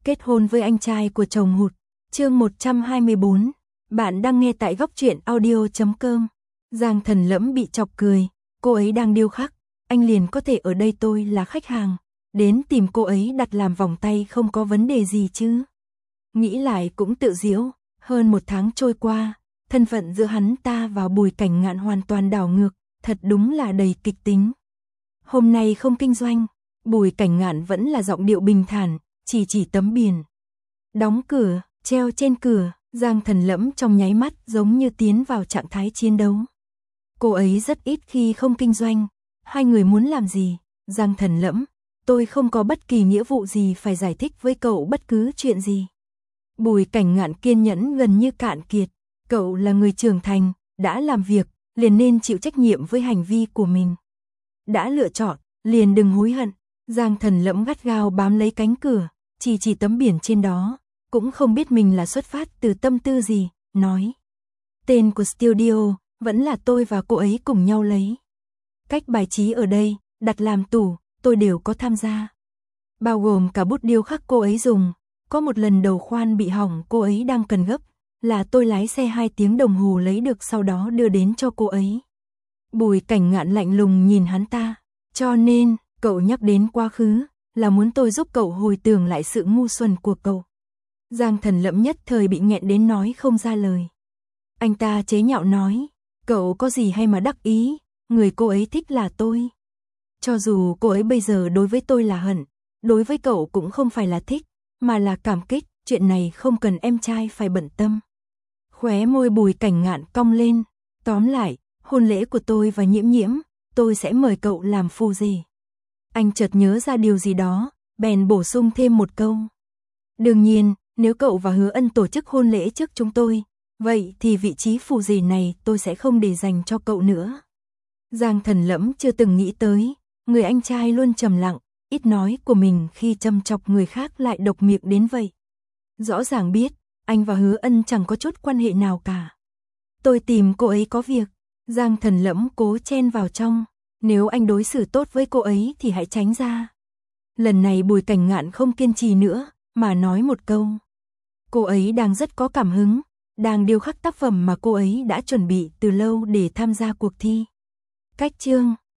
Kết hôn với anh trai của chồng hụt. Chương 124. Bạn đang nghe tại góc truyện audio.com. Giang Thần Lẫm bị chọc cười, cô ấy đang điêu khắc, anh liền có thể ở đây, tôi là khách hàng, đến tìm cô ấy đặt làm vòng tay không có vấn đề gì chứ. Nghĩ lại cũng tự giễu, hơn 1 tháng trôi qua, thân phận giữa hắn ta và Bùi Cảnh Ngạn hoàn toàn đảo ngược, thật đúng là đầy kịch tính. Hôm nay không kinh doanh, Bùi Cảnh Ngạn vẫn là giọng điệu bình thản, chỉ tấm biển. Đóng cửa, treo trên cửa, Giang Thần Lẫm trong nháy mắt giống như tiến vào trạng thái chiến đấu. Cô ấy rất ít khi không kinh doanh, hai người muốn làm gì? Giang Thần Lẫm, tôi không có bất kỳ nghĩa vụ gì phải giải thích với cậu bất cứ chuyện gì. Bùi Cảnh Ngạn kiên nhẫn gần như cạn kiệt, cậu là người trưởng thành, đã làm việc, liền nên chịu trách nhiệm với hành vi của mình. Đã lựa chọn, liền đừng hối hận. Giang Thần Lẫm gắt gao bám lấy cánh cửa, chỉ tấm biển trên đó, cũng không biết mình là xuất phát từ tâm tư gì, nói. Tên của studio, vẫn là tôi và cô ấy cùng nhau lấy. Cách bài trí ở đây, đặt làm tủ, tôi đều có tham gia. Bao gồm cả bút điêu khắc cô ấy dùng, có một lần đầu khoan bị hỏng cô ấy đang cần gấp, là tôi lái xe 2 tiếng đồng hồ lấy được sau đó đưa đến cho cô ấy. Bùi Cảnh Ngạn lạnh lùng nhìn hắn ta, cho nên, cậu nhắc đến quá khứ, là muốn tôi giúp cậu hồi tưởng lại sự ngu xuẩn của cậu. Giang Thần Lẫm nhất thời bị nghẹn đến nói không ra lời. Anh ta chế nhạo nói, cậu có gì hay mà đắc ý, người cô ấy thích là tôi. Cho dù cô ấy bây giờ đối với tôi là hận, đối với cậu cũng không phải là thích, mà là cảm kích, chuyện này không cần em trai phải bận tâm. Khóe môi Bùi Cảnh Ngạn cong lên, tóm lại, hôn lễ của tôi và Nhiễm Nhiễm, tôi sẽ mời cậu làm phu rể. Anh chợt nhớ ra điều gì đó, bèn bổ sung thêm một câu. Đương nhiên, nếu cậu và Hứa Ân tổ chức hôn lễ trước chúng tôi, vậy thì vị trí phù rể này tôi sẽ không để dành cho cậu nữa. Giang Thần Lẫm chưa từng nghĩ tới, người anh trai luôn trầm lặng, ít nói của mình khi châm chọc người khác lại độc miệng đến vậy. Rõ ràng biết, anh và Hứa Ân chẳng có chút quan hệ nào cả. Tôi tìm cô ấy có việc. Giang Thần Lẫm cố chen vào trong, nếu anh đối xử tốt với cô ấy thì hãy tránh ra. Lần này Bùi Cảnh Ngạn không kiên trì nữa, mà nói một câu. Cô ấy đang rất có cảm hứng, đang điêu khắc tác phẩm mà cô ấy đã chuẩn bị từ lâu để tham gia cuộc thi. Cách chương